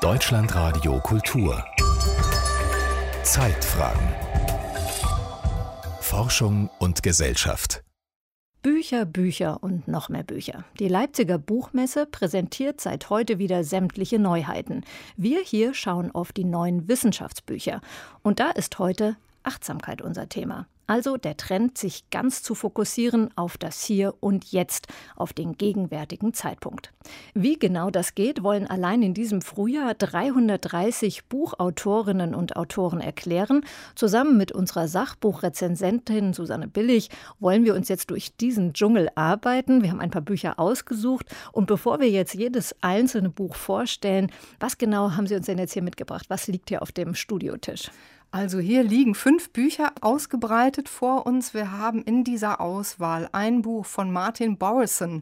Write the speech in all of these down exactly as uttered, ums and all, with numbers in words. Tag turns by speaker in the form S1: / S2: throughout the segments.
S1: Deutschlandradio Kultur. Zeitfragen. Forschung und Gesellschaft.
S2: Bücher, Bücher und noch mehr Bücher. Die Leipziger Buchmesse präsentiert seit heute wieder sämtliche Neuheiten. Wir hier schauen auf die neuen Wissenschaftsbücher. Und da ist heute Achtsamkeit unser Thema. Also der Trend, sich ganz zu fokussieren auf das Hier und Jetzt, auf den gegenwärtigen Zeitpunkt. Wie genau das geht, wollen allein in diesem Frühjahr dreihundertdreißig Buchautorinnen und Autoren erklären. Zusammen mit unserer Sachbuchrezensentin Susanne Billig wollen wir uns jetzt durch diesen Dschungel arbeiten. Wir haben ein paar Bücher ausgesucht. Und bevor wir jetzt jedes einzelne Buch vorstellen, was genau haben Sie uns denn jetzt hier mitgebracht? Was liegt hier auf dem Studiotisch?
S3: Also hier liegen fünf Bücher ausgebreitet vor uns. Wir haben in dieser Auswahl ein Buch von Martin Borison,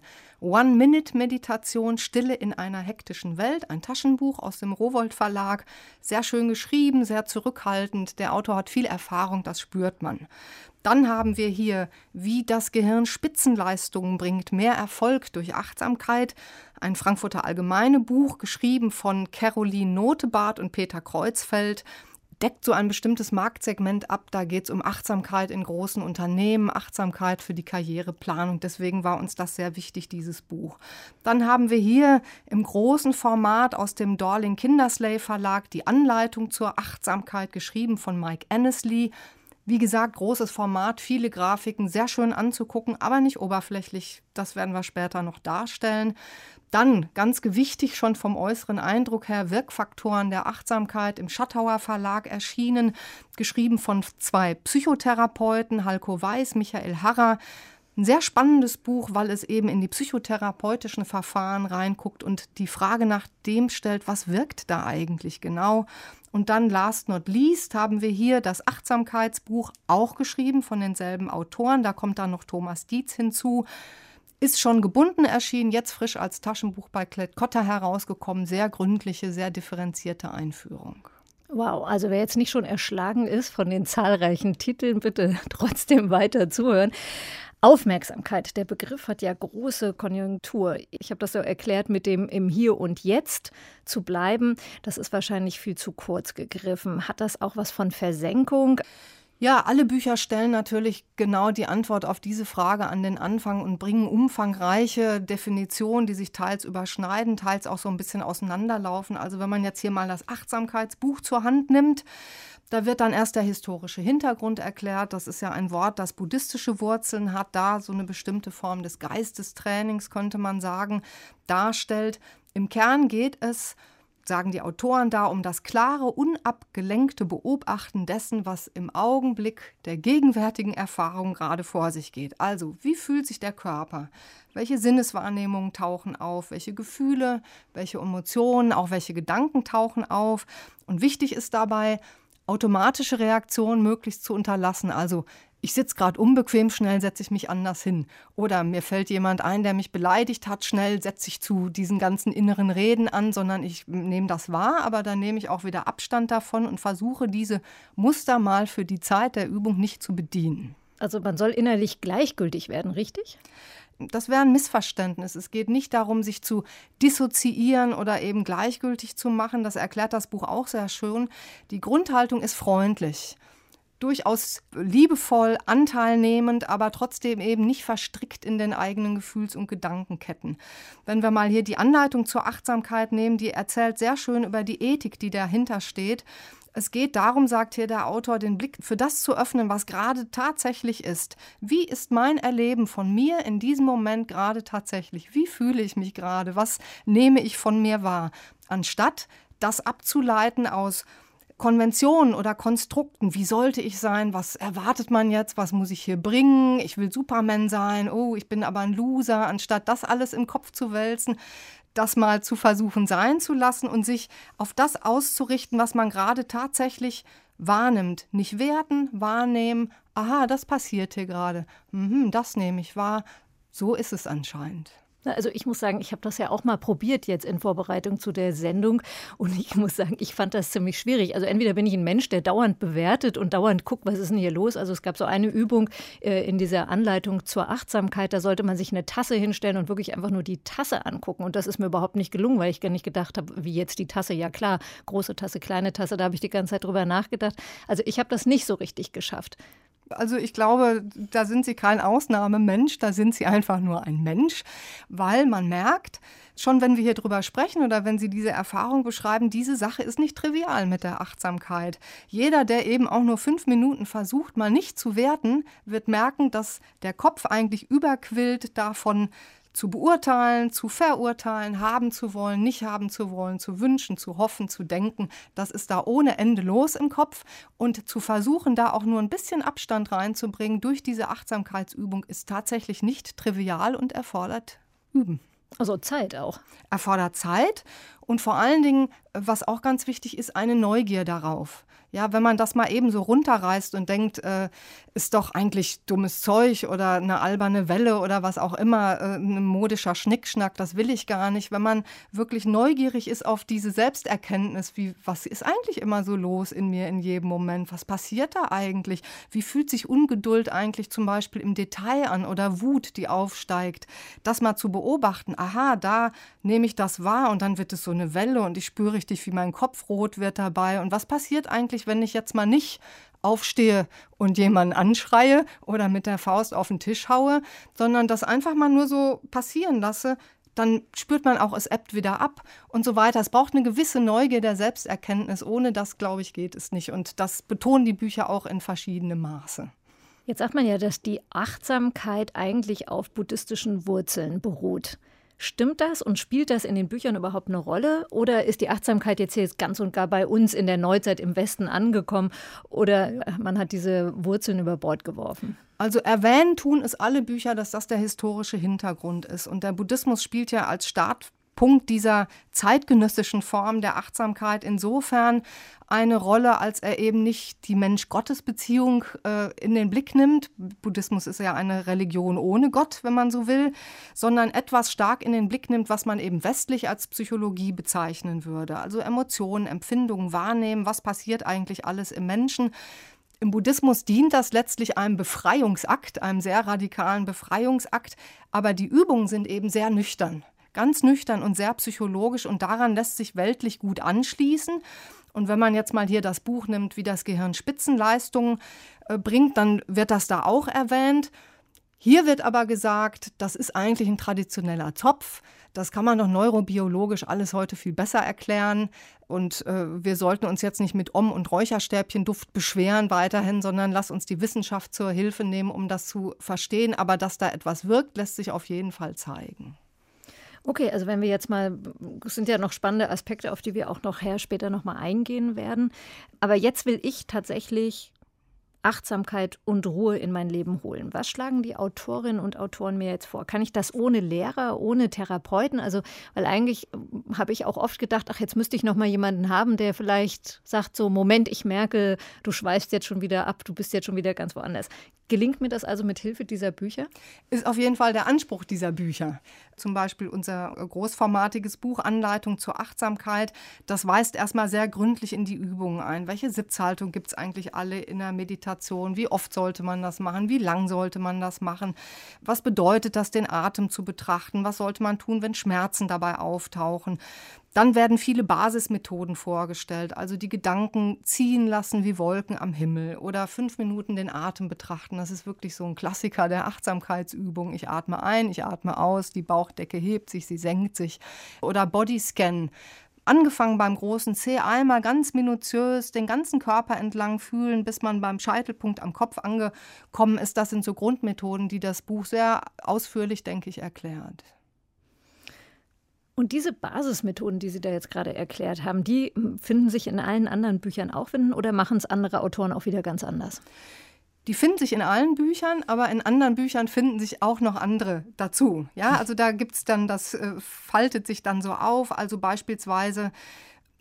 S3: One-Minute-Meditation, Stille in einer hektischen Welt, ein Taschenbuch aus dem Rowohlt Verlag. Sehr schön geschrieben, sehr zurückhaltend. Der Autor hat viel Erfahrung, das spürt man. Dann haben wir hier, wie das Gehirn Spitzenleistungen bringt, mehr Erfolg durch Achtsamkeit. Ein Frankfurter Allgemeine Buch, geschrieben von Caroline Notebart und Peter Kreuzfeld. Deckt so ein bestimmtes Marktsegment ab. Da geht es um Achtsamkeit in großen Unternehmen, Achtsamkeit für die Karriereplanung. Deswegen war uns das sehr wichtig, dieses Buch. Dann haben wir hier im großen Format aus dem Dorling Kindersley Verlag die Anleitung zur Achtsamkeit, geschrieben von Mike Annesley. Wie gesagt, großes Format, viele Grafiken, sehr schön anzugucken, aber nicht oberflächlich. Das werden wir später noch darstellen. Dann, ganz gewichtig schon vom äußeren Eindruck her, Wirkfaktoren der Achtsamkeit im Schattauer Verlag erschienen, geschrieben von zwei Psychotherapeuten, Halko Weiß, Michael Harrer. Ein sehr spannendes Buch, weil es eben in die psychotherapeutischen Verfahren reinguckt und die Frage nach dem stellt, was wirkt da eigentlich genau? Und dann last not least haben wir hier das Achtsamkeitsbuch, auch geschrieben von denselben Autoren. Da kommt dann noch Thomas Dietz hinzu. Ist schon gebunden erschienen, jetzt frisch als Taschenbuch bei Klett-Cotta herausgekommen. Sehr gründliche, sehr differenzierte Einführung.
S2: Wow, also wer jetzt nicht schon erschlagen ist von den zahlreichen Titeln, bitte trotzdem weiter zuhören. Aufmerksamkeit, der Begriff hat ja große Konjunktur. Ich habe das so erklärt, mit dem im Hier und Jetzt zu bleiben. Das ist wahrscheinlich viel zu kurz gegriffen. Hat das auch was von Versenkung?
S3: Ja, alle Bücher stellen natürlich genau die Antwort auf diese Frage an den Anfang und bringen umfangreiche Definitionen, die sich teils überschneiden, teils auch so ein bisschen auseinanderlaufen. Also wenn man jetzt hier mal das Achtsamkeitsbuch zur Hand nimmt, da wird dann erst der historische Hintergrund erklärt. Das ist ja ein Wort, das buddhistische Wurzeln hat, da so eine bestimmte Form des Geistestrainings, könnte man sagen, darstellt. Im Kern geht es, sagen die Autoren da, um das klare, unabgelenkte Beobachten dessen, was im Augenblick der gegenwärtigen Erfahrung gerade vor sich geht. Also, wie fühlt sich der Körper? Welche Sinneswahrnehmungen tauchen auf? Welche Gefühle, welche Emotionen, auch welche Gedanken tauchen auf? Und wichtig ist dabei, automatische Reaktionen möglichst zu unterlassen. Also, ich sitze gerade unbequem, schnell setze ich mich anders hin. Oder mir fällt jemand ein, der mich beleidigt hat, schnell setze ich zu diesen ganzen inneren Reden an, sondern ich nehme das wahr, aber dann nehme ich auch wieder Abstand davon und versuche diese Muster mal für die Zeit der Übung nicht zu bedienen.
S2: Also man soll innerlich gleichgültig werden, richtig?
S3: Das wäre ein Missverständnis. Es geht nicht darum, sich zu dissoziieren oder eben gleichgültig zu machen. Das erklärt das Buch auch sehr schön. Die Grundhaltung ist freundlich. Durchaus liebevoll, anteilnehmend, aber trotzdem eben nicht verstrickt in den eigenen Gefühls- und Gedankenketten. Wenn wir mal hier die Anleitung zur Achtsamkeit nehmen, die erzählt sehr schön über die Ethik, die dahinter steht. Es geht darum, sagt hier der Autor, den Blick für das zu öffnen, was gerade tatsächlich ist. Wie ist mein Erleben von mir in diesem Moment gerade tatsächlich? Wie fühle ich mich gerade? Was nehme ich von mir wahr? Anstatt das abzuleiten aus Konventionen oder Konstrukten, wie sollte ich sein, was erwartet man jetzt, was muss ich hier bringen, ich will Superman sein, oh, ich bin aber ein Loser, anstatt das alles im Kopf zu wälzen, das mal zu versuchen sein zu lassen und sich auf das auszurichten, was man gerade tatsächlich wahrnimmt. Nicht werten, wahrnehmen, aha, das passiert hier gerade, mhm, das nehme ich wahr, so ist es anscheinend.
S2: Also ich muss sagen, ich habe das ja auch mal probiert jetzt in Vorbereitung zu der Sendung und ich muss sagen, ich fand das ziemlich schwierig. Also entweder bin ich ein Mensch, der dauernd bewertet und dauernd guckt, was ist denn hier los. Also es gab so eine Übung äh, in dieser Anleitung zur Achtsamkeit, da sollte man sich eine Tasse hinstellen und wirklich einfach nur die Tasse angucken. Und das ist mir überhaupt nicht gelungen, weil ich gar nicht gedacht habe, wie jetzt die Tasse. Ja klar, große Tasse, kleine Tasse, da habe ich die ganze Zeit drüber nachgedacht. Also ich habe das nicht so richtig geschafft.
S3: Also ich glaube, da sind Sie kein Ausnahmemensch, da sind Sie einfach nur ein Mensch, weil man merkt, schon wenn wir hier drüber sprechen oder wenn Sie diese Erfahrung beschreiben, diese Sache ist nicht trivial mit der Achtsamkeit. Jeder, der eben auch nur fünf Minuten versucht, mal nicht zu werten, wird merken, dass der Kopf eigentlich überquillt davon, zu beurteilen, zu verurteilen, haben zu wollen, nicht haben zu wollen, zu wünschen, zu hoffen, zu denken. Das ist da ohne Ende los im Kopf. Und zu versuchen, da auch nur ein bisschen Abstand reinzubringen durch diese Achtsamkeitsübung ist tatsächlich nicht trivial und erfordert Üben.
S2: Also Zeit auch.
S3: Erfordert Zeit und vor allen Dingen, was auch ganz wichtig ist, eine Neugier darauf. Ja, wenn man das mal eben so runterreißt und denkt, äh, ist doch eigentlich dummes Zeug oder eine alberne Welle oder was auch immer, äh, ein modischer Schnickschnack, das will ich gar nicht. Wenn man wirklich neugierig ist auf diese Selbsterkenntnis, wie, was ist eigentlich immer so los in mir in jedem Moment? Was passiert da eigentlich? Wie fühlt sich Ungeduld eigentlich zum Beispiel im Detail an oder Wut, die aufsteigt? Das mal zu beobachten, aha, da nehme ich das wahr und dann wird es so eine Welle und ich spüre richtig, wie mein Kopf rot wird dabei. Und was passiert eigentlich, wenn ich jetzt mal nicht aufstehe und jemanden anschreie oder mit der Faust auf den Tisch haue, sondern das einfach mal nur so passieren lasse, dann spürt man auch, es ebbt wieder ab und so weiter. Es braucht eine gewisse Neugier der Selbsterkenntnis. Ohne das, glaube ich, geht es nicht. Und das betonen die Bücher auch in verschiedenem Maße.
S2: Jetzt sagt man ja, dass die Achtsamkeit eigentlich auf buddhistischen Wurzeln beruht. Stimmt das und spielt das in den Büchern überhaupt eine Rolle? Oder ist die Achtsamkeit jetzt hier ganz und gar bei uns in der Neuzeit im Westen angekommen? Oder man hat diese Wurzeln über Bord geworfen?
S3: Also erwähnen tun es alle Bücher, dass das der historische Hintergrund ist. Und der Buddhismus spielt ja als Startpunkt dieser zeitgenössischen Form der Achtsamkeit insofern eine Rolle, als er eben nicht die Mensch-Gottes-Beziehung äh, in den Blick nimmt. Buddhismus ist ja eine Religion ohne Gott, wenn man so will, sondern etwas stark in den Blick nimmt, was man eben westlich als Psychologie bezeichnen würde. Also Emotionen, Empfindungen, Wahrnehmen, was passiert eigentlich alles im Menschen. Im Buddhismus dient das letztlich einem Befreiungsakt, einem sehr radikalen Befreiungsakt, aber die Übungen sind eben sehr nüchtern. Ganz nüchtern und sehr psychologisch und daran lässt sich weltlich gut anschließen. Und wenn man jetzt mal hier das Buch nimmt, wie das Gehirn Spitzenleistungen äh, bringt, dann wird das da auch erwähnt. Hier wird aber gesagt, das ist eigentlich ein traditioneller Zopf. Das kann man doch neurobiologisch alles heute viel besser erklären. Und äh, wir sollten uns jetzt nicht mit Om- und Räucherstäbchenduft beschweren weiterhin, sondern lass uns die Wissenschaft zur Hilfe nehmen, um das zu verstehen. Aber dass da etwas wirkt, lässt sich auf jeden Fall zeigen.
S2: Okay, also wenn wir jetzt mal, es sind ja noch spannende Aspekte, auf die wir auch noch her später noch mal eingehen werden. Aber jetzt will ich tatsächlich Achtsamkeit und Ruhe in mein Leben holen. Was schlagen die Autorinnen und Autoren mir jetzt vor? Kann ich das ohne Lehrer, ohne Therapeuten? Also, weil eigentlich habe ich auch oft gedacht, ach, jetzt müsste ich noch mal jemanden haben, der vielleicht sagt so, Moment, ich merke, du schweifst jetzt schon wieder ab, du bist jetzt schon wieder ganz woanders. Gelingt mir das also mit Hilfe dieser Bücher?
S3: Ist auf jeden Fall der Anspruch dieser Bücher. Zum Beispiel unser großformatiges Buch Anleitung zur Achtsamkeit. Das weist erstmal sehr gründlich in die Übungen ein. Welche Sitzhaltung gibt es eigentlich alle in der Meditation? Wie oft sollte man das machen? Wie lang sollte man das machen? Was bedeutet das, den Atem zu betrachten? Was sollte man tun, wenn Schmerzen dabei auftauchen? Dann werden viele Basismethoden vorgestellt, also die Gedanken ziehen lassen wie Wolken am Himmel oder fünf Minuten den Atem betrachten. Das ist wirklich so ein Klassiker der Achtsamkeitsübung. Ich atme ein, ich atme aus, die Bauchdecke hebt sich, sie senkt sich. Oder Bodyscan. Angefangen beim großen C, einmal ganz minutiös den ganzen Körper entlang fühlen, bis man beim Scheitelpunkt am Kopf angekommen ist. Das sind so Grundmethoden, die das Buch sehr ausführlich, denke ich, erklärt.
S2: Und diese Basismethoden, die Sie da jetzt gerade erklärt haben, die finden sich in allen anderen Büchern auch finden oder machen es andere Autoren auch wieder ganz anders?
S3: Die finden sich in allen Büchern, aber in anderen Büchern finden sich auch noch andere dazu. Ja, also da gibt es dann, das äh, faltet sich dann so auf. Also beispielsweise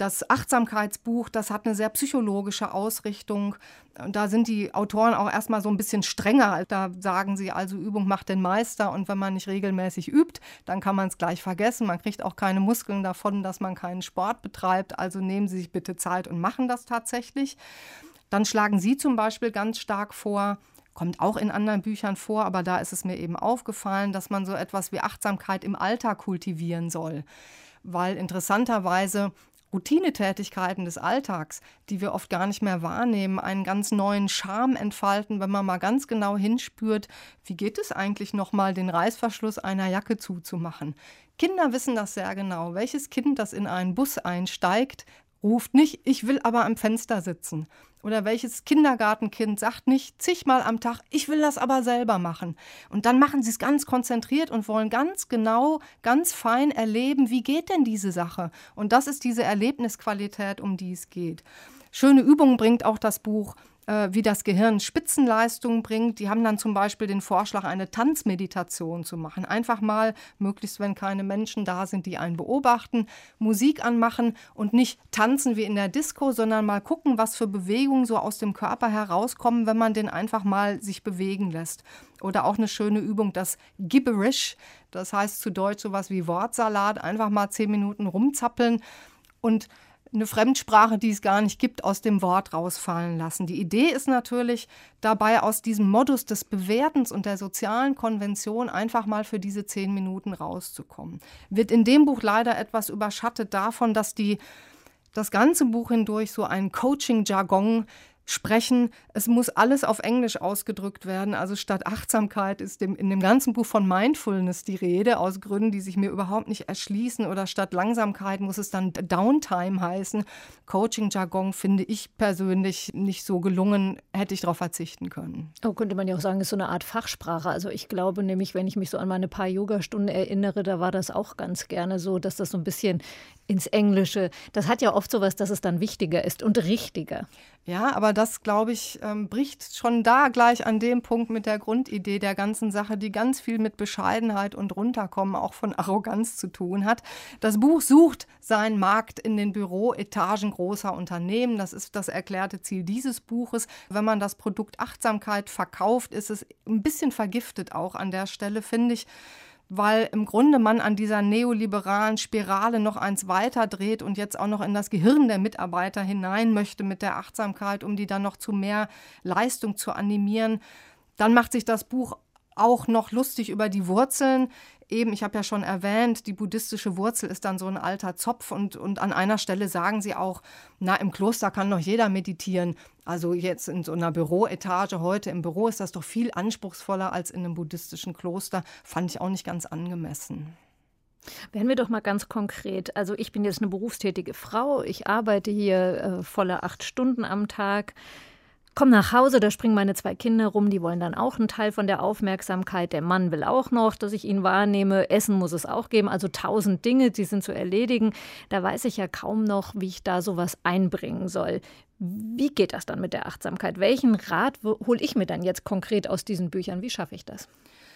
S3: Das Achtsamkeitsbuch, das hat eine sehr psychologische Ausrichtung. Und da sind die Autoren auch erstmal so ein bisschen strenger. Da sagen sie also, Übung macht den Meister. Und wenn man nicht regelmäßig übt, dann kann man es gleich vergessen. Man kriegt auch keine Muskeln davon, dass man keinen Sport betreibt. Also nehmen Sie sich bitte Zeit und machen das tatsächlich. Dann schlagen Sie zum Beispiel ganz stark vor, kommt auch in anderen Büchern vor, aber da ist es mir eben aufgefallen, dass man so etwas wie Achtsamkeit im Alltag kultivieren soll. Weil interessanterweise Routinetätigkeiten des Alltags, die wir oft gar nicht mehr wahrnehmen, einen ganz neuen Charme entfalten, wenn man mal ganz genau hinspürt, wie geht es eigentlich nochmal, den Reißverschluss einer Jacke zuzumachen. Kinder wissen das sehr genau. Welches Kind, das in einen Bus einsteigt, ruft nicht, ich will aber am Fenster sitzen. Oder welches Kindergartenkind sagt nicht zigmal am Tag, ich will das aber selber machen. Und dann machen sie es ganz konzentriert und wollen ganz genau, ganz fein erleben, wie geht denn diese Sache? Und das ist diese Erlebnisqualität, um die es geht. Schöne Übungen bringt auch das Buch, äh, wie das Gehirn Spitzenleistungen bringt. Die haben dann zum Beispiel den Vorschlag, eine Tanzmeditation zu machen. Einfach mal, möglichst wenn keine Menschen da sind, die einen beobachten, Musik anmachen und nicht tanzen wie in der Disco, sondern mal gucken, was für Bewegungen so aus dem Körper herauskommen, wenn man den einfach mal sich bewegen lässt. Oder auch eine schöne Übung, das Gibberish, das heißt zu Deutsch sowas wie Wortsalat, einfach mal zehn Minuten rumzappeln und eine Fremdsprache, die es gar nicht gibt, aus dem Wort rausfallen lassen. Die Idee ist natürlich, dabei aus diesem Modus des Bewertens und der sozialen Konvention einfach mal für diese zehn Minuten rauszukommen. Wird in dem Buch leider etwas überschattet davon, dass die das ganze Buch hindurch so einen Coaching-Jargon sprechen. Es muss alles auf Englisch ausgedrückt werden. Also statt Achtsamkeit ist dem, in dem ganzen Buch von Mindfulness die Rede, aus Gründen, die sich mir überhaupt nicht erschließen. Oder statt Langsamkeit muss es dann Downtime heißen. Coaching-Jargon finde ich persönlich nicht so gelungen. Hätte ich darauf verzichten können.
S2: Oh, könnte man ja auch sagen, ist so eine Art Fachsprache. Also ich glaube nämlich, wenn ich mich so an meine paar Yogastunden erinnere, da war das auch ganz gerne so, dass das so ein bisschen ins Englische, das hat ja oft sowas, dass es dann wichtiger ist und richtiger.
S3: Ja, aber das, glaube ich, ähm, bricht schon da gleich an dem Punkt mit der Grundidee der ganzen Sache, die ganz viel mit Bescheidenheit und Runterkommen, auch von Arroganz zu tun hat. Das Buch sucht seinen Markt in den Büroetagen großer Unternehmen. Das ist das erklärte Ziel dieses Buches. Wenn man das Produkt Achtsamkeit verkauft, ist es ein bisschen vergiftet auch an der Stelle, finde ich, weil im Grunde man an dieser neoliberalen Spirale noch eins weiter dreht und jetzt auch noch in das Gehirn der Mitarbeiter hinein möchte mit der Achtsamkeit, um die dann noch zu mehr Leistung zu animieren. Dann macht sich das Buch auch noch lustig über die Wurzeln. Eben, ich habe ja schon erwähnt, die buddhistische Wurzel ist dann so ein alter Zopf und, und an einer Stelle sagen sie auch, na, im Kloster kann doch jeder meditieren. Also jetzt in so einer Büroetage heute im Büro ist das doch viel anspruchsvoller als in einem buddhistischen Kloster. Fand ich auch nicht ganz angemessen.
S2: Werden wir doch mal ganz konkret. Also ich bin jetzt eine berufstätige Frau. Ich arbeite hier äh, volle acht Stunden am Tag. Komm nach Hause, da springen meine zwei Kinder rum, die wollen dann auch einen Teil von der Aufmerksamkeit. Der Mann will auch noch, dass ich ihn wahrnehme. Essen muss es auch geben, also tausend Dinge, die sind zu erledigen. Da weiß ich ja kaum noch, wie ich da sowas einbringen soll. Wie geht das dann mit der Achtsamkeit? Welchen Rat hole ich mir dann jetzt konkret aus diesen Büchern? Wie schaffe ich das?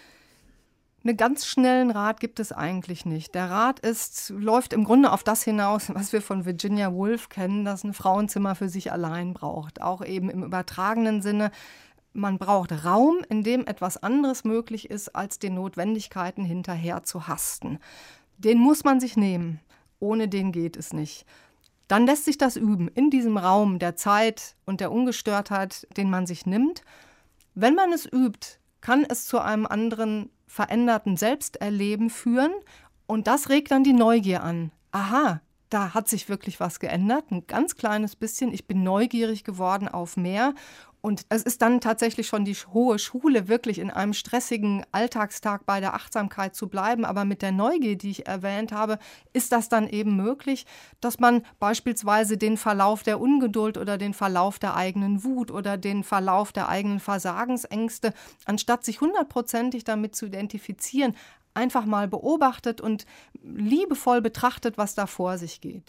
S3: Einen ganz schnellen Rat gibt es eigentlich nicht. Der Rat ist, läuft im Grunde auf das hinaus, was wir von Virginia Woolf kennen, dass ein Frauenzimmer für sich allein braucht. Auch eben im übertragenen Sinne. Man braucht Raum, in dem etwas anderes möglich ist, als den Notwendigkeiten hinterher zu hasten. Den muss man sich nehmen. Ohne den geht es nicht. Dann lässt sich das üben, in diesem Raum der Zeit und der Ungestörtheit, den man sich nimmt. Wenn man es übt, kann es zu einem anderen veränderten Selbsterleben führen und das regt dann die Neugier an. Aha, da hat sich wirklich was geändert, ein ganz kleines bisschen. Ich bin neugierig geworden auf mehr und es ist dann tatsächlich schon die hohe Schule, wirklich in einem stressigen Alltagstag bei der Achtsamkeit zu bleiben. Aber mit der Neugier, die ich erwähnt habe, ist das dann eben möglich, dass man beispielsweise den Verlauf der Ungeduld oder den Verlauf der eigenen Wut oder den Verlauf der eigenen Versagensängste, anstatt sich hundertprozentig damit zu identifizieren, einfach mal beobachtet und liebevoll betrachtet, was da vor sich geht.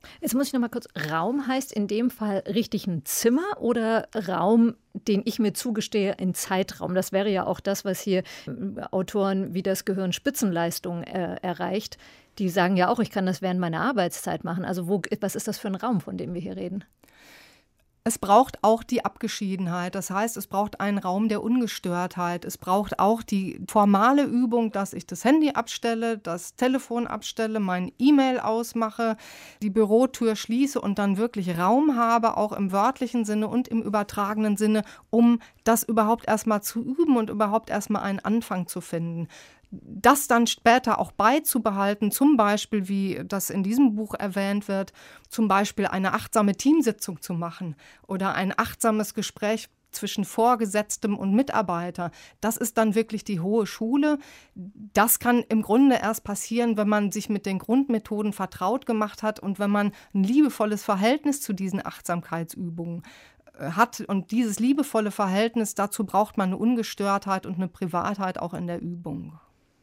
S2: Jetzt muss ich noch mal kurz, Raum heißt in dem Fall richtig ein Zimmer oder Raum, den ich mir zugestehe, in Zeitraum? Das wäre ja auch das, was hier Autoren wie das Gehirn Spitzenleistung äh, erreicht. Die sagen ja auch, ich kann das während meiner Arbeitszeit machen. Also wo, was ist das für ein Raum, von dem wir hier reden?
S3: Es braucht auch die Abgeschiedenheit. Das heißt, es braucht einen Raum der Ungestörtheit. Es braucht auch die formale Übung, dass ich das Handy abstelle, das Telefon abstelle, mein E-Mail ausmache, die Bürotür schließe und dann wirklich Raum habe, auch im wörtlichen Sinne und im übertragenen Sinne, um das überhaupt erstmal zu üben und überhaupt erstmal einen Anfang zu finden. Das dann später auch beizubehalten, zum Beispiel, wie das in diesem Buch erwähnt wird, zum Beispiel eine achtsame Teamsitzung zu machen oder ein achtsames Gespräch zwischen Vorgesetztem und Mitarbeiter. Das ist dann wirklich die hohe Schule. Das kann im Grunde erst passieren, wenn man sich mit den Grundmethoden vertraut gemacht hat und wenn man ein liebevolles Verhältnis zu diesen Achtsamkeitsübungen hat. Und dieses liebevolle Verhältnis, dazu braucht man eine Ungestörtheit und eine Privatheit auch in der Übung.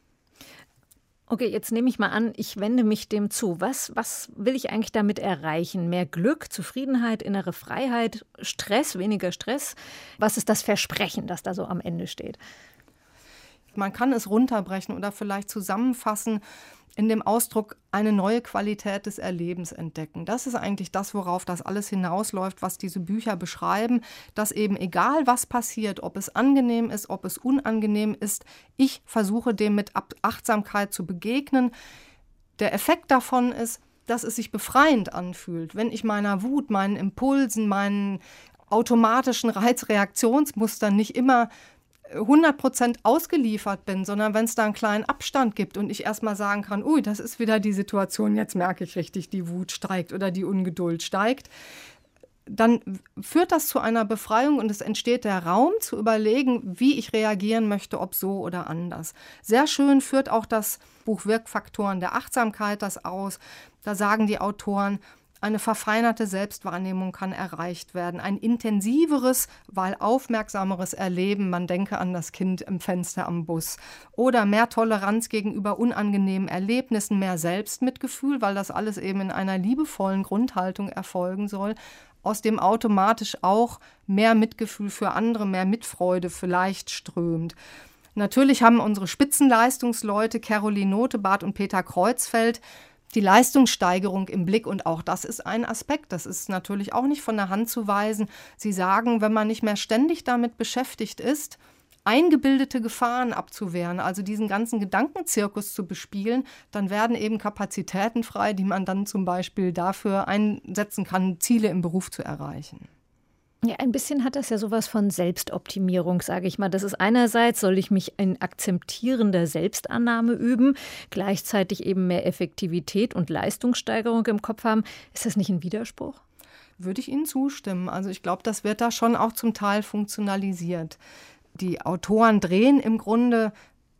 S2: Okay, jetzt nehme ich mal an, ich wende mich dem zu. Was, was will ich eigentlich damit erreichen? Mehr Glück, Zufriedenheit, innere Freiheit, Stress, weniger Stress? Was ist das Versprechen, das da so am Ende steht?
S3: Man kann es runterbrechen oder vielleicht zusammenfassen in dem Ausdruck eine neue Qualität des Erlebens entdecken. Das ist eigentlich das, worauf das alles hinausläuft, was diese Bücher beschreiben, dass eben egal was passiert, ob es angenehm ist, ob es unangenehm ist, ich versuche dem mit Achtsamkeit zu begegnen. Der Effekt davon ist, dass es sich befreiend anfühlt, wenn ich meiner Wut, meinen Impulsen, meinen automatischen Reizreaktionsmustern nicht immer hundert Prozent ausgeliefert bin, sondern wenn es da einen kleinen Abstand gibt und ich erstmal sagen kann, ui, das ist wieder die Situation, jetzt merke ich richtig, die Wut steigt oder die Ungeduld steigt, dann führt das zu einer Befreiung und es entsteht der Raum zu überlegen, wie ich reagieren möchte, ob so oder anders. Sehr schön führt auch das Buch Wirkfaktoren der Achtsamkeit das aus. Da sagen die Autoren, eine verfeinerte Selbstwahrnehmung kann erreicht werden. Ein intensiveres, weil aufmerksameres Erleben, man denke an das Kind im Fenster am Bus. Oder mehr Toleranz gegenüber unangenehmen Erlebnissen, mehr Selbstmitgefühl, weil das alles eben in einer liebevollen Grundhaltung erfolgen soll. Aus dem automatisch auch mehr Mitgefühl für andere, mehr Mitfreude vielleicht strömt. Natürlich haben unsere Spitzenleistungsleute Caroline Notebart und Peter Kreuzfeld die Leistungssteigerung im Blick und auch das ist ein Aspekt, das ist natürlich auch nicht von der Hand zu weisen. Sie sagen, wenn man nicht mehr ständig damit beschäftigt ist, eingebildete Gefahren abzuwehren, also diesen ganzen Gedankenzirkus zu bespielen, dann werden eben Kapazitäten frei, die man dann zum Beispiel dafür einsetzen kann, Ziele im Beruf zu erreichen.
S2: Ja, ein bisschen hat das ja sowas von Selbstoptimierung, sage ich mal. Das ist einerseits, soll ich mich in akzeptierender Selbstannahme üben, gleichzeitig eben mehr Effektivität und Leistungssteigerung im Kopf haben. Ist das nicht ein Widerspruch?
S3: Würde ich Ihnen zustimmen. Also ich glaube, das wird da schon auch zum Teil funktionalisiert. Die Autoren drehen im Grunde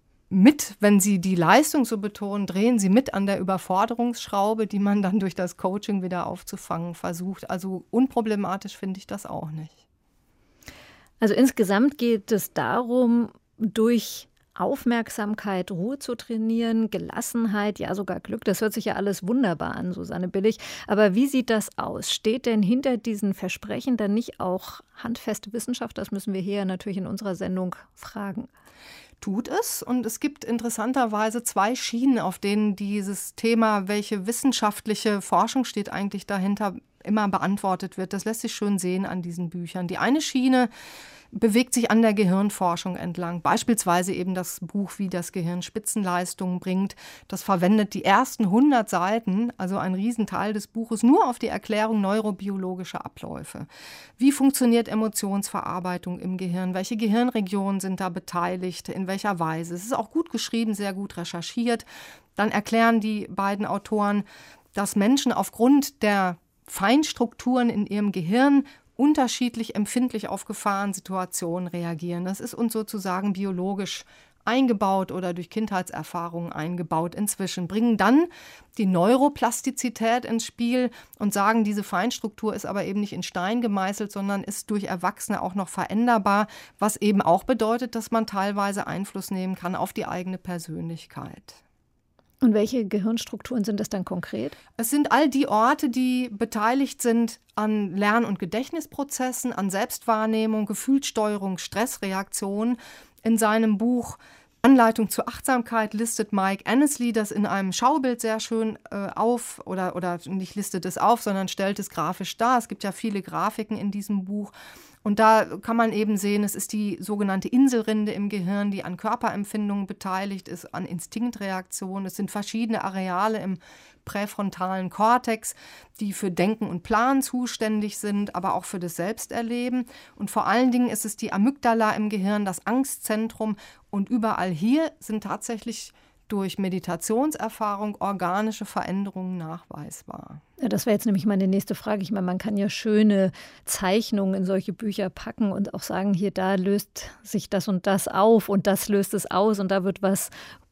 S3: mit, wenn sie die Leistung so betonen, drehen sie mit an der Überforderungsschraube, die man dann durch das Coaching wieder aufzufangen versucht. Also unproblematisch finde ich das auch nicht.
S2: Also insgesamt geht es darum, durch Aufmerksamkeit, Ruhe zu trainieren, Gelassenheit, ja sogar Glück. Das hört sich ja alles wunderbar an, Susanne Billig. Aber wie sieht das aus? Steht denn hinter diesen Versprechen dann nicht auch handfeste Wissenschaft? Das müssen wir hier natürlich in unserer Sendung fragen.
S3: Tut es. Und es gibt interessanterweise zwei Schienen, auf denen dieses Thema, welche wissenschaftliche Forschung steht eigentlich dahinter, immer beantwortet wird. Das lässt sich schön sehen an diesen Büchern. Die eine Schiene bewegt sich an der Gehirnforschung entlang. Beispielsweise eben das Buch, wie das Gehirn Spitzenleistungen bringt. Das verwendet die ersten hundert Seiten, also ein Riesenteil des Buches, nur auf die Erklärung neurobiologischer Abläufe. Wie funktioniert Emotionsverarbeitung im Gehirn? Welche Gehirnregionen sind da beteiligt? In welcher Weise? Es ist auch gut geschrieben, sehr gut recherchiert. Dann erklären die beiden Autoren, dass Menschen aufgrund der Feinstrukturen in ihrem Gehirn unterschiedlich empfindlich auf Gefahrensituationen reagieren. Das ist uns sozusagen biologisch eingebaut oder durch Kindheitserfahrungen eingebaut inzwischen, bringen dann die Neuroplastizität ins Spiel und sagen, diese Feinstruktur ist aber eben nicht in Stein gemeißelt, sondern ist durch Erwachsene auch noch veränderbar, was eben auch bedeutet, dass man teilweise Einfluss nehmen kann auf die eigene Persönlichkeit.
S2: Und welche Gehirnstrukturen sind das dann konkret?
S3: Es sind all die Orte, die beteiligt sind an Lern- und Gedächtnisprozessen, an Selbstwahrnehmung, Gefühlssteuerung, Stressreaktion. In seinem Buch Anleitung zur Achtsamkeit listet Mike Annesley das in einem Schaubild sehr schön äh, auf oder, oder nicht listet es auf, sondern stellt es grafisch dar. Es gibt ja viele Grafiken in diesem Buch. Und da kann man eben sehen, es ist die sogenannte Inselrinde im Gehirn, die an Körperempfindungen beteiligt ist, an Instinktreaktionen. Es sind verschiedene Areale im präfrontalen Kortex, die für Denken und Planen zuständig sind, aber auch für das Selbsterleben. Und vor allen Dingen ist es die Amygdala im Gehirn, das Angstzentrum. Und überall hier sind tatsächlich durch Meditationserfahrung organische Veränderungen nachweisbar.
S2: Ja, das wäre jetzt nämlich meine nächste Frage. Ich meine, man kann ja schöne Zeichnungen in solche Bücher packen und auch sagen, hier, da löst sich das und das auf und das löst es aus und da wird was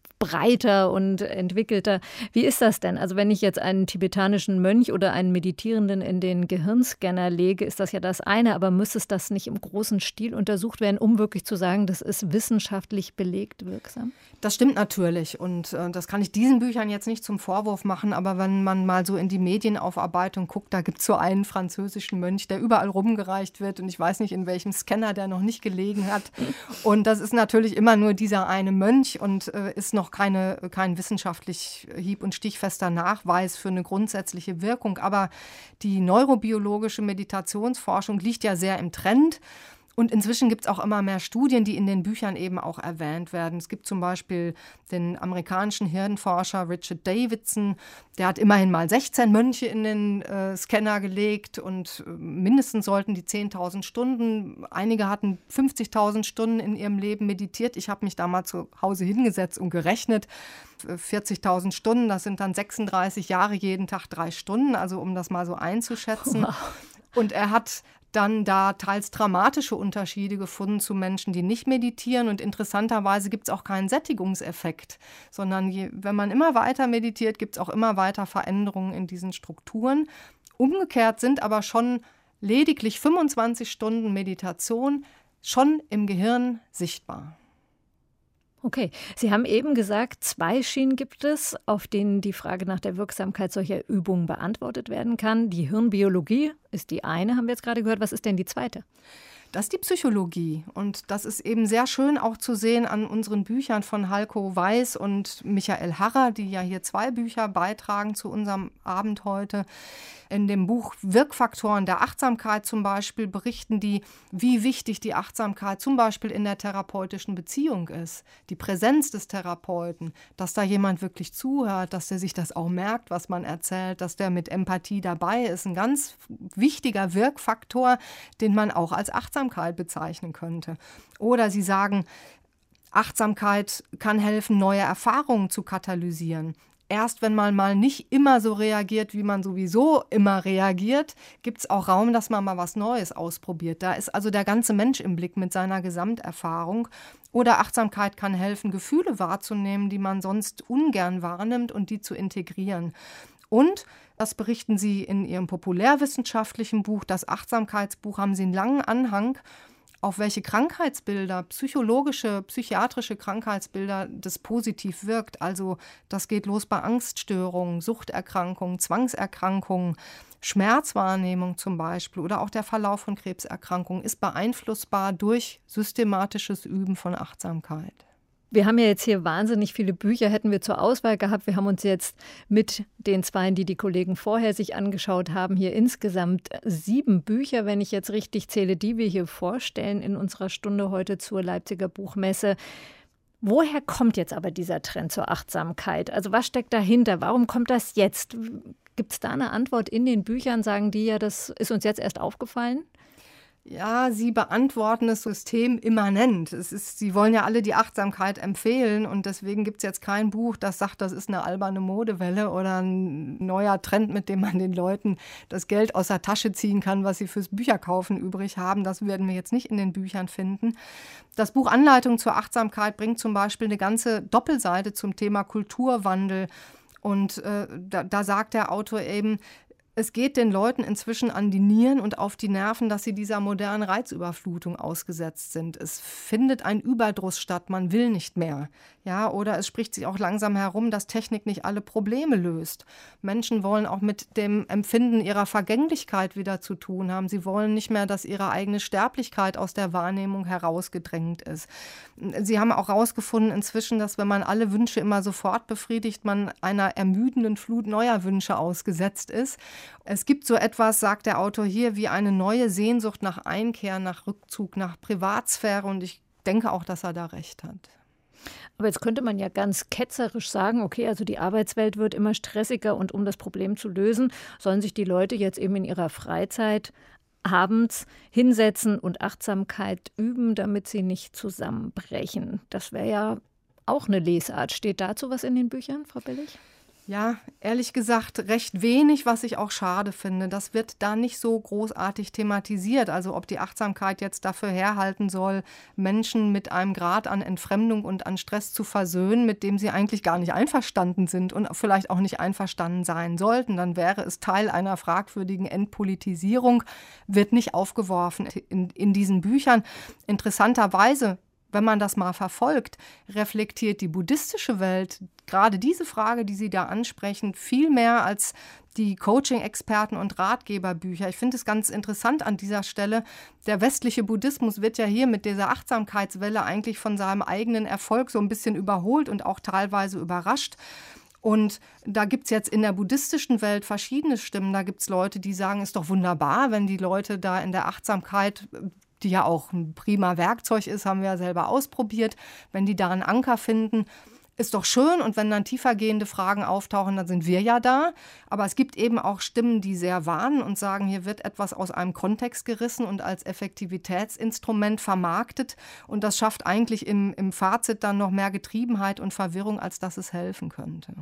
S2: breiter und entwickelter. Wie ist das denn? Also wenn ich jetzt einen tibetanischen Mönch oder einen Meditierenden in den Gehirnscanner lege, ist das ja das eine, aber müsste es das nicht im großen Stil untersucht werden, um wirklich zu sagen, das ist wissenschaftlich belegt wirksam?
S3: Das stimmt natürlich und äh, das kann ich diesen Büchern jetzt nicht zum Vorwurf machen, aber wenn man mal so in die Medienaufarbeitung guckt, da gibt es so einen französischen Mönch, der überall rumgereicht wird und ich weiß nicht, in welchem Scanner der noch nicht gelegen hat. Und das ist natürlich immer nur dieser eine Mönch und äh, ist noch keine, kein wissenschaftlich hieb- und stichfester Nachweis für eine grundsätzliche Wirkung. Aber die neurobiologische Meditationsforschung liegt ja sehr im Trend. Und inzwischen gibt es auch immer mehr Studien, die in den Büchern eben auch erwähnt werden. Es gibt zum Beispiel den amerikanischen Hirnforscher Richard Davidson, der hat immerhin mal sechzehn Mönche in den äh, Scanner gelegt und äh, mindestens sollten die zehntausend Stunden, einige hatten fünfzigtausend Stunden in ihrem Leben meditiert. Ich habe mich da mal zu Hause hingesetzt und gerechnet. vierzigtausend Stunden, das sind dann sechsunddreißig Jahre, jeden Tag drei Stunden, also um das mal so einzuschätzen. Wow. Und er hat dann da teils dramatische Unterschiede gefunden zu Menschen, die nicht meditieren. Und interessanterweise gibt es auch keinen Sättigungseffekt, sondern je, wenn man immer weiter meditiert, gibt es auch immer weiter Veränderungen in diesen Strukturen. Umgekehrt sind aber schon lediglich fünfundzwanzig Stunden Meditation schon im Gehirn sichtbar.
S2: Okay, Sie haben eben gesagt, zwei Schienen gibt es, auf denen die Frage nach der Wirksamkeit solcher Übungen beantwortet werden kann. Die Hirnbiologie ist die eine, haben wir jetzt gerade gehört. Was ist denn die zweite?
S3: Das ist die Psychologie und das ist eben sehr schön auch zu sehen an unseren Büchern von Halko Weiß und Michael Harrer, die ja hier zwei Bücher beitragen zu unserem Abend heute. In dem Buch Wirkfaktoren der Achtsamkeit zum Beispiel berichten die, wie wichtig die Achtsamkeit zum Beispiel in der therapeutischen Beziehung ist. Die Präsenz des Therapeuten, dass da jemand wirklich zuhört, dass der sich das auch merkt, was man erzählt, dass der mit Empathie dabei ist. Ein ganz wichtiger Wirkfaktor, den man auch als Achtsamkeit bezeichnen könnte. Oder sie sagen, Achtsamkeit kann helfen, neue Erfahrungen zu katalysieren. Erst wenn man mal nicht immer so reagiert, wie man sowieso immer reagiert, gibt es auch Raum, dass man mal was Neues ausprobiert. Da ist also der ganze Mensch im Blick mit seiner Gesamterfahrung. Oder Achtsamkeit kann helfen, Gefühle wahrzunehmen, die man sonst ungern wahrnimmt und die zu integrieren. Und, das berichten Sie in Ihrem populärwissenschaftlichen Buch, das Achtsamkeitsbuch, haben Sie einen langen Anhang, auf welche Krankheitsbilder, psychologische, psychiatrische Krankheitsbilder das positiv wirkt. Also das geht los bei Angststörungen, Suchterkrankungen, Zwangserkrankungen, Schmerzwahrnehmung zum Beispiel oder auch der Verlauf von Krebserkrankungen ist beeinflussbar durch systematisches Üben von Achtsamkeit.
S2: Wir haben ja jetzt hier wahnsinnig viele Bücher, hätten wir zur Auswahl gehabt. Wir haben uns jetzt mit den zweien, die die Kollegen vorher sich angeschaut haben, hier insgesamt sieben Bücher, wenn ich jetzt richtig zähle, die wir hier vorstellen in unserer Stunde heute zur Leipziger Buchmesse. Woher kommt jetzt aber dieser Trend zur Achtsamkeit? Also was steckt dahinter? Warum kommt das jetzt? Gibt es da eine Antwort in den Büchern? Sagen die ja, das ist uns jetzt erst aufgefallen?
S3: Ja, sie beantworten das System immanent. Es ist, sie wollen ja alle die Achtsamkeit empfehlen und deswegen gibt es jetzt kein Buch, das sagt, das ist eine alberne Modewelle oder ein neuer Trend, mit dem man den Leuten das Geld aus der Tasche ziehen kann, was sie fürs Bücherkaufen übrig haben. Das werden wir jetzt nicht in den Büchern finden. Das Buch Anleitung zur Achtsamkeit bringt zum Beispiel eine ganze Doppelseite zum Thema Kulturwandel und äh, da, da sagt der Autor eben, Es geht den Leuten inzwischen an die Nieren und auf die Nerven, dass sie dieser modernen Reizüberflutung ausgesetzt sind. Es findet ein Überdruss statt, man will nicht mehr. Ja, oder es spricht sich auch langsam herum, dass Technik nicht alle Probleme löst. Menschen wollen auch mit dem Empfinden ihrer Vergänglichkeit wieder zu tun haben. Sie wollen nicht mehr, dass ihre eigene Sterblichkeit aus der Wahrnehmung herausgedrängt ist. Sie haben auch herausgefunden inzwischen, dass wenn man alle Wünsche immer sofort befriedigt, man einer ermüdenden Flut neuer Wünsche ausgesetzt ist. Es gibt so etwas, sagt der Autor hier, wie eine neue Sehnsucht nach Einkehr, nach Rückzug, nach Privatsphäre, und ich denke auch, dass er da recht hat.
S2: Aber jetzt könnte man ja ganz ketzerisch sagen, okay, also die Arbeitswelt wird immer stressiger und um das Problem zu lösen, sollen sich die Leute jetzt eben in ihrer Freizeit abends hinsetzen und Achtsamkeit üben, damit sie nicht zusammenbrechen. Das wäre ja auch eine Lesart. Steht dazu was in den Büchern, Frau Billig?
S3: Ja, ehrlich gesagt recht wenig, was ich auch schade finde. Das wird da nicht so großartig thematisiert. Also ob die Achtsamkeit jetzt dafür herhalten soll, Menschen mit einem Grad an Entfremdung und an Stress zu versöhnen, mit dem sie eigentlich gar nicht einverstanden sind und vielleicht auch nicht einverstanden sein sollten. Dann wäre es Teil einer fragwürdigen Entpolitisierung, wird nicht aufgeworfen in, in diesen Büchern. Interessanterweise, wenn man das mal verfolgt, reflektiert die buddhistische Welt gerade diese Frage, die Sie da ansprechen, viel mehr als die Coaching-Experten und Ratgeberbücher. Ich finde es ganz interessant an dieser Stelle. Der westliche Buddhismus wird ja hier mit dieser Achtsamkeitswelle eigentlich von seinem eigenen Erfolg so ein bisschen überholt und auch teilweise überrascht. Und da gibt es jetzt in der buddhistischen Welt verschiedene Stimmen. Da gibt es Leute, die sagen, es ist doch wunderbar, wenn die Leute da in der Achtsamkeit, die ja auch ein prima Werkzeug ist, haben wir ja selber ausprobiert, wenn die da einen Anker finden, ist doch schön. Und wenn dann tiefergehende Fragen auftauchen, dann sind wir ja da. Aber es gibt eben auch Stimmen, die sehr warnen und sagen, hier wird etwas aus einem Kontext gerissen und als Effektivitätsinstrument vermarktet. Und das schafft eigentlich im, im Fazit dann noch mehr Getriebenheit und Verwirrung, als dass es helfen könnte.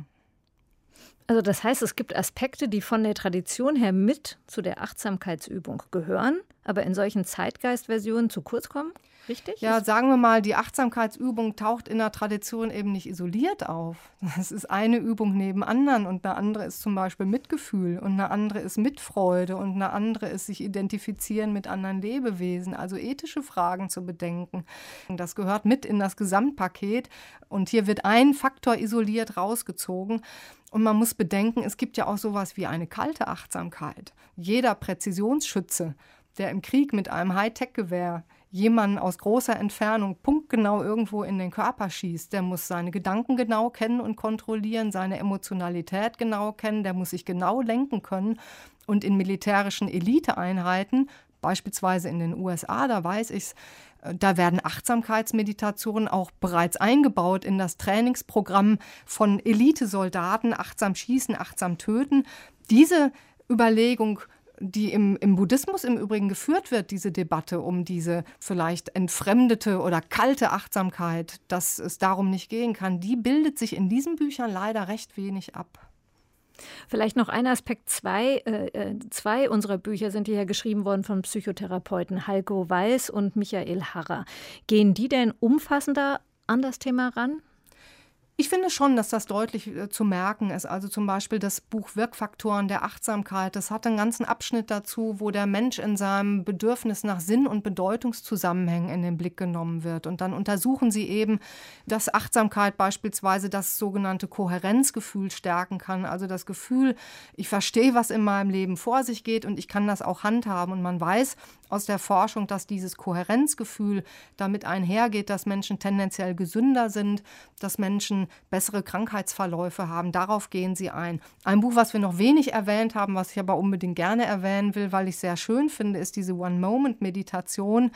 S2: Also das heißt, es gibt Aspekte, die von der Tradition her mit zu der Achtsamkeitsübung gehören, aber in solchen Zeitgeistversionen zu kurz kommen? Richtig?
S3: Ja, sagen wir mal, die Achtsamkeitsübung taucht in der Tradition eben nicht isoliert auf. Das ist eine Übung neben anderen und eine andere ist zum Beispiel Mitgefühl und eine andere ist Mitfreude und eine andere ist sich identifizieren mit anderen Lebewesen, also ethische Fragen zu bedenken. Das gehört mit in das Gesamtpaket und hier wird ein Faktor isoliert rausgezogen. Und man muss bedenken, es gibt ja auch sowas wie eine kalte Achtsamkeit. Jeder Präzisionsschütze, der im Krieg mit einem Hightech-Gewehr jemanden aus großer Entfernung punktgenau irgendwo in den Körper schießt, der muss seine Gedanken genau kennen und kontrollieren, seine Emotionalität genau kennen, der muss sich genau lenken können. Und in militärischen Eliteeinheiten, beispielsweise in den U S A, da weiß ich's, da werden Achtsamkeitsmeditationen auch bereits eingebaut in das Trainingsprogramm von Elitesoldaten, achtsam schießen, achtsam töten. Diese Überlegung, die im, im Buddhismus im Übrigen geführt wird, diese Debatte um diese vielleicht entfremdete oder kalte Achtsamkeit, dass es darum nicht gehen kann, die bildet sich in diesen Büchern leider recht wenig ab.
S2: Vielleicht noch ein Aspekt. Zwei, äh, zwei unserer Bücher sind hier geschrieben worden von Psychotherapeuten Heiko Weiß und Michael Harrer. Gehen die denn umfassender an das Thema ran?
S3: Ich finde schon, dass das deutlich äh, zu merken ist. Also zum Beispiel das Buch Wirkfaktoren der Achtsamkeit. Das hat einen ganzen Abschnitt dazu, wo der Mensch in seinem Bedürfnis nach Sinn- und Bedeutungszusammenhängen in den Blick genommen wird. Und dann untersuchen sie eben, dass Achtsamkeit beispielsweise das sogenannte Kohärenzgefühl stärken kann. Also das Gefühl, ich verstehe, was in meinem Leben vor sich geht und ich kann das auch handhaben. Und man weiß aus der Forschung, dass dieses Kohärenzgefühl damit einhergeht, dass Menschen tendenziell gesünder sind, dass Menschen bessere Krankheitsverläufe haben. Darauf gehen sie ein. Ein Buch, was wir noch wenig erwähnt haben, was ich aber unbedingt gerne erwähnen will, weil ich es sehr schön finde, ist diese One-Moment-Meditation.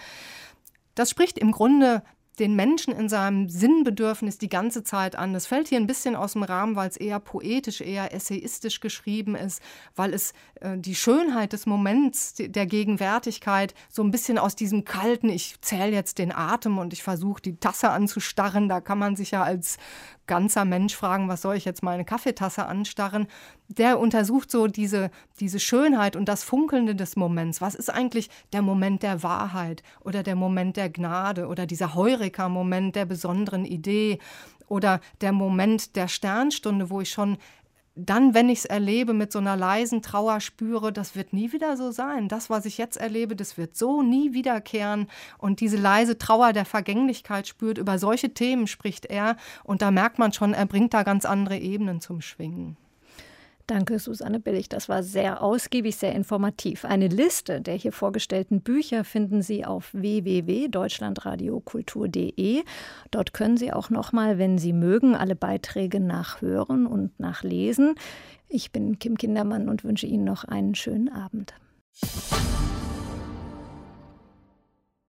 S3: Das spricht im Grunde den Menschen in seinem Sinnbedürfnis die ganze Zeit an. Das fällt hier ein bisschen aus dem Rahmen, weil es eher poetisch, eher essayistisch geschrieben ist, weil es äh, die Schönheit des Moments, der Gegenwärtigkeit, so ein bisschen aus diesem kalten, ich zähle jetzt den Atem und ich versuche die Tasse anzustarren, da kann man sich ja als ganzer Mensch fragen, was soll ich jetzt meine Kaffeetasse anstarren? Der untersucht so diese, diese Schönheit und das Funkelnde des Moments. Was ist eigentlich der Moment der Wahrheit oder der Moment der Gnade oder dieser Heureka-Moment der besonderen Idee oder der Moment der Sternstunde, wo ich schon dann, wenn ich es erlebe, mit so einer leisen Trauer spüre, das wird nie wieder so sein. Das, was ich jetzt erlebe, das wird so nie wiederkehren. Und diese leise Trauer der Vergänglichkeit spürt, über solche Themen spricht er. Und da merkt man schon, er bringt da ganz andere Ebenen zum Schwingen.
S2: Danke, Susanne Billig. Das war sehr ausgiebig, sehr informativ. Eine Liste der hier vorgestellten Bücher finden Sie auf w w w punkt deutschlandradiokultur punkt d e. Dort können Sie auch noch mal, wenn Sie mögen, alle Beiträge nachhören und nachlesen. Ich bin Kim Kindermann und wünsche Ihnen noch einen schönen Abend.